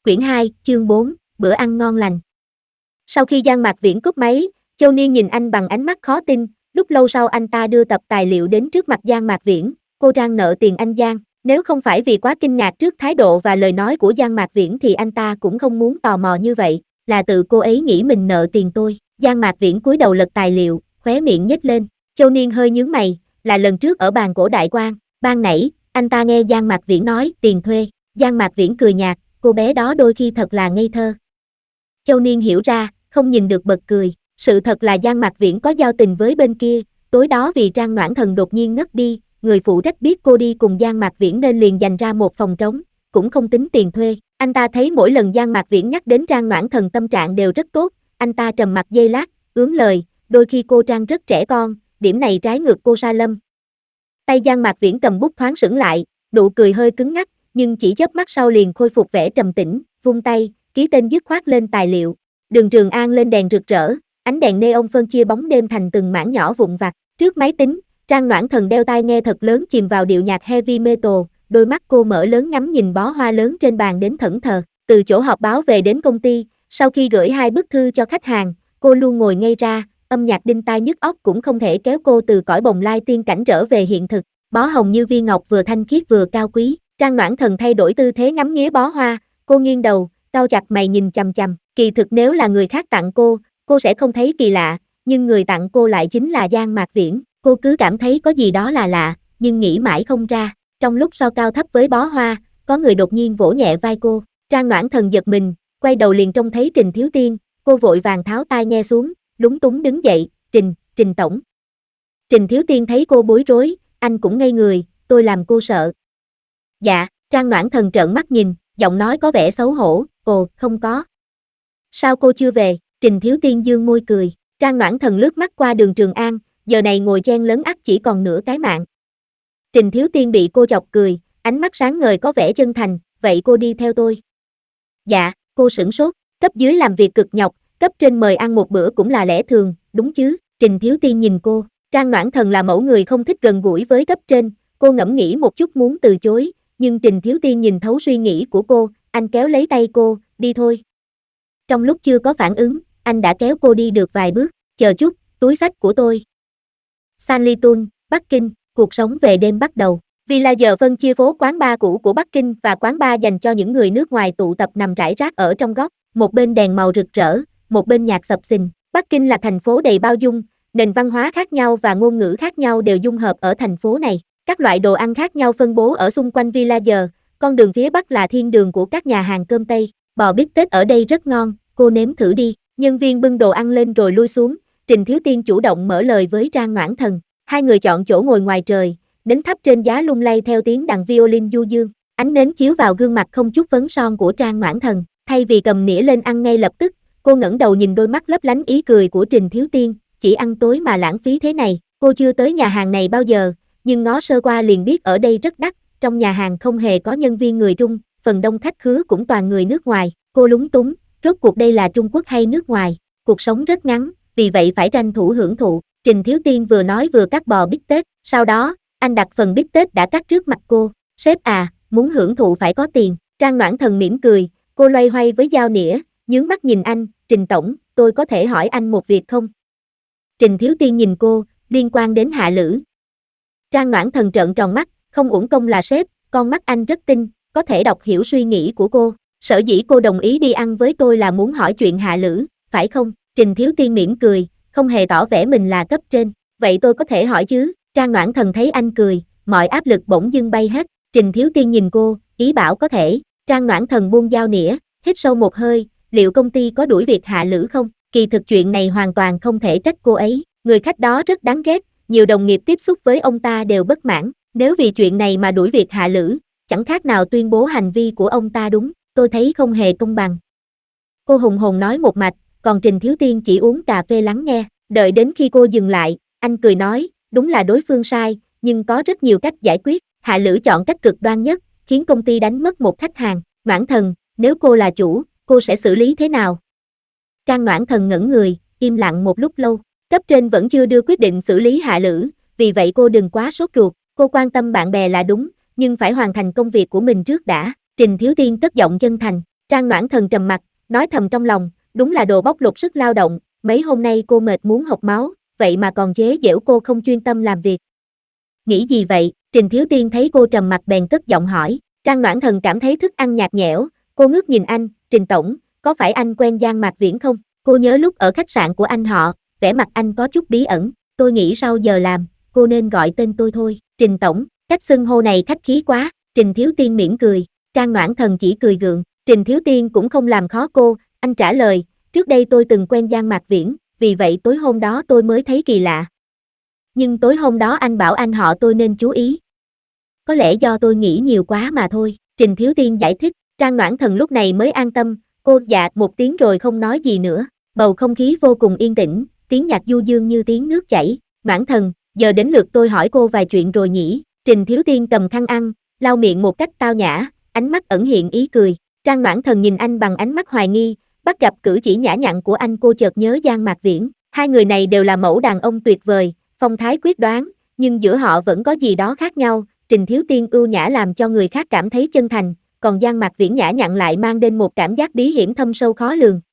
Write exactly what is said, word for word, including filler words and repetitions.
Quyển hai, chương bốn, bữa ăn ngon lành. Sau khi Giang Mạc Viễn cúp máy, Châu Niên nhìn anh bằng ánh mắt khó tin, lúc lâu sau anh ta đưa tập tài liệu đến trước mặt Giang Mạc Viễn, cô Trang nợ tiền anh Giang, nếu không phải vì quá kinh ngạc trước thái độ và lời nói của Giang Mạc Viễn thì anh ta cũng không muốn tò mò như vậy, là tự cô ấy nghĩ mình nợ tiền tôi. Giang Mạc Viễn cúi đầu lật tài liệu, khóe miệng nhếch lên, Châu Niên hơi nhướng mày, là lần trước ở bàn cổ đại quan, ban nãy, anh ta nghe Giang Mạc Viễn nói tiền thuê, Giang Mạc Viễn cười nhạt, cô bé đó đôi khi thật là ngây thơ. Châu Niên hiểu ra, không nhìn được bật cười, sự thật là Giang Mạc Viễn có giao tình với bên kia, tối đó vì Trang Noãn Thần đột nhiên ngất đi, người phụ trách biết cô đi cùng Giang Mạc Viễn nên liền dành ra một phòng trống, cũng không tính tiền thuê, anh ta thấy mỗi lần Giang Mạc Viễn nhắc đến Trang Noãn Thần tâm trạng đều rất tốt, anh ta trầm mặc giây lát, ướm lời, đôi khi cô Trang rất trẻ con, điểm này trái ngược cô Sa Lâm. Tay Giang Mạc Viễn cầm bút thoáng sững lại, nụ cười hơi cứng ngắc, nhưng chỉ chớp mắt sau liền khôi phục vẻ trầm tĩnh, vung tay, ký tên dứt khoát lên tài liệu. Đường Trường An lên đèn rực rỡ, ánh đèn neon phân chia bóng đêm thành từng mảng nhỏ vụn vặt. Trước máy tính, Trang Noãn Thần đeo tai nghe thật lớn chìm vào điệu nhạc heavy metal, đôi mắt cô mở lớn ngắm nhìn bó hoa lớn trên bàn đến thẫn thờ. Từ chỗ họp báo về đến công ty, sau khi gửi hai bức thư cho khách hàng, cô luôn ngồi ngây ra, âm nhạc đinh tai nhức óc cũng không thể kéo cô từ cõi bồng lai tiên cảnh trở về hiện thực. Bó hồng như viên ngọc vừa thanh khiết vừa cao quý. Trang Noãn Thần thay đổi tư thế ngắm nghía bó hoa, cô nghiêng đầu, cau chặt mày nhìn chằm chằm, kỳ thực nếu là người khác tặng cô, cô sẽ không thấy kỳ lạ, nhưng người tặng cô lại chính là Giang Mạc Viễn, cô cứ cảm thấy có gì đó là lạ, nhưng nghĩ mãi không ra. Trong lúc so cao thấp với bó hoa, có người đột nhiên vỗ nhẹ vai cô, Trang Noãn Thần giật mình, quay đầu liền trông thấy Trình Thiếu Tiên, cô vội vàng tháo tai nghe xuống, lúng túng đứng dậy, Trình, Trình Tổng. Trình Thiếu Tiên thấy cô bối rối, anh cũng ngây người, tôi làm cô sợ. Dạ, Trang Noãn Thần trợn mắt nhìn, giọng nói có vẻ xấu hổ, ồ, không có. Sao cô chưa về? Trình Thiếu Tiên dương môi cười, Trang Noãn Thần lướt mắt qua Đường Trường An, giờ này ngồi chen lấn ắt chỉ còn nửa cái mạng. Trình Thiếu Tiên bị cô chọc cười, ánh mắt sáng ngời có vẻ chân thành, vậy cô đi theo tôi. Dạ, cô sửng sốt, cấp dưới làm việc cực nhọc, cấp trên mời ăn một bữa cũng là lẽ thường, đúng chứ? Trình Thiếu Tiên nhìn cô, Trang Noãn Thần là mẫu người không thích gần gũi với cấp trên, cô ngẫm nghĩ một chút muốn từ chối, nhưng Trình Thiếu Tiên nhìn thấu suy nghĩ của cô, anh kéo lấy tay cô, đi thôi. Trong lúc chưa có phản ứng, anh đã kéo cô đi được vài bước, chờ chút, túi xách của tôi. Sanlitun, Bắc Kinh, cuộc sống về đêm bắt đầu. Vì là giờ phân chia phố quán bar cũ của Bắc Kinh và quán bar dành cho những người nước ngoài tụ tập nằm rải rác ở trong góc, một bên đèn màu rực rỡ, một bên nhạc sập sình. Bắc Kinh là thành phố đầy bao dung, nền văn hóa khác nhau và ngôn ngữ khác nhau đều dung hợp ở thành phố này. Các loại đồ ăn khác nhau phân bố ở xung quanh Village, con đường phía bắc là thiên đường của các nhà hàng cơm Tây, bò bít tết ở đây rất ngon, cô nếm thử đi. Nhân viên bưng đồ ăn lên rồi lui xuống, Trình Thiếu Tiên chủ động mở lời với Trang Noãn Thần. Hai người chọn chỗ ngồi ngoài trời, nến thắp trên giá lung lay theo tiếng đàn violin du dương, ánh nến chiếu vào gương mặt không chút phấn son của Trang Noãn Thần. Thay vì cầm nĩa lên ăn ngay lập tức, cô ngẩng đầu nhìn đôi mắt lấp lánh ý cười của Trình Thiếu Tiên, chỉ ăn tối mà lãng phí thế này, cô chưa tới nhà hàng này bao giờ, nhưng ngó sơ qua liền biết ở đây rất đắt, trong nhà hàng không hề có nhân viên người Trung, phần đông khách khứa cũng toàn người nước ngoài, cô lúng túng, rốt cuộc đây là Trung Quốc hay nước ngoài, cuộc sống rất ngắn, vì vậy phải tranh thủ hưởng thụ. Trình Thiếu Tiên vừa nói vừa cắt bò bít tết, sau đó, anh đặt phần bít tết đã cắt trước mặt cô, sếp à, muốn hưởng thụ phải có tiền. Trang Noãn Thần mỉm cười, cô loay hoay với dao nĩa, nhướng mắt nhìn anh, Trình Tổng, tôi có thể hỏi anh một việc không? Trình Thiếu Tiên nhìn cô, liên quan đến Hạ Lữ. Trang Noãn Thần trợn tròn mắt, không uổng công là sếp, con mắt anh rất tinh, có thể đọc hiểu suy nghĩ của cô. Sở dĩ cô đồng ý đi ăn với tôi là muốn hỏi chuyện Hạ Lữ, phải không? Trình Thiếu Tiên mỉm cười, không hề tỏ vẻ mình là cấp trên. Vậy tôi có thể hỏi chứ? Trang Noãn Thần thấy anh cười, mọi áp lực bỗng dưng bay hết. Trình Thiếu Tiên nhìn cô, ý bảo có thể. Trang Noãn Thần buông dao nĩa, hít sâu một hơi, liệu công ty có đuổi việc Hạ Lữ không? Kỳ thực chuyện này hoàn toàn không thể trách cô ấy. Người khách đó rất đáng ghét, nhiều đồng nghiệp tiếp xúc với ông ta đều bất mãn. Nếu vì chuyện này mà đuổi việc Hạ Lữ, chẳng khác nào tuyên bố hành vi của ông ta đúng. Tôi thấy không hề công bằng. Cô hùng hồn nói một mạch, còn Trình Thiếu Tiên chỉ uống cà phê lắng nghe. Đợi đến khi cô dừng lại, anh cười nói, đúng là đối phương sai, nhưng có rất nhiều cách giải quyết. Hạ Lữ chọn cách cực đoan nhất, khiến công ty đánh mất một khách hàng. Noãn Thần, nếu cô là chủ, cô sẽ xử lý thế nào? Trang Noãn Thần ngẩn người, im lặng một lúc lâu. Cấp trên vẫn chưa đưa quyết định xử lý Hạ Lữ, vì vậy cô đừng quá sốt ruột. Cô quan tâm bạn bè là đúng, nhưng phải hoàn thành công việc của mình trước đã. Trình Thiếu Tiên cất giọng chân thành, Trang Noãn Thần trầm mặt, nói thầm trong lòng, đúng là đồ bóc lột sức lao động, mấy hôm nay cô mệt muốn hộc máu, vậy mà còn chế giễu cô không chuyên tâm làm việc. Nghĩ gì vậy? Trình Thiếu Tiên thấy cô trầm mặt bèn cất giọng hỏi. Trang Noãn Thần cảm thấy thức ăn nhạt nhẽo, cô ngước nhìn anh, Trình Tổng, có phải anh quen Giang Mạc Viễn không? Cô nhớ lúc ở khách sạn của anh họ, vẻ mặt anh có chút bí ẩn, tôi nghĩ sau giờ làm, cô nên gọi tên tôi thôi, Trình Tổng, cách xưng hô này khách khí quá, Trình Thiếu Tiên mỉm cười, Trang Noãn Thần chỉ cười gượng, Trình Thiếu Tiên cũng không làm khó cô, anh trả lời, trước đây tôi từng quen Giang Mạc Viễn, vì vậy tối hôm đó tôi mới thấy kỳ lạ. Nhưng tối hôm đó anh bảo anh họ tôi nên chú ý. Có lẽ do tôi nghĩ nhiều quá mà thôi, Trình Thiếu Tiên giải thích, Trang Noãn Thần lúc này mới an tâm, cô dạ một tiếng rồi không nói gì nữa, bầu không khí vô cùng yên tĩnh, tiếng nhạc du dương như tiếng nước chảy, Noãn Thần, giờ đến lượt tôi hỏi cô vài chuyện rồi nhỉ, Trình Thiếu Tiên cầm khăn ăn, lau miệng một cách tao nhã, ánh mắt ẩn hiện ý cười, Trang Noãn Thần nhìn anh bằng ánh mắt hoài nghi, bắt gặp cử chỉ nhã nhặn của anh cô chợt nhớ Giang Mạc Viễn, hai người này đều là mẫu đàn ông tuyệt vời, phong thái quyết đoán, nhưng giữa họ vẫn có gì đó khác nhau, Trình Thiếu Tiên ưu nhã làm cho người khác cảm thấy chân thành, còn Giang Mạc Viễn nhã nhặn lại mang đến một cảm giác bí hiểm thâm sâu khó lường.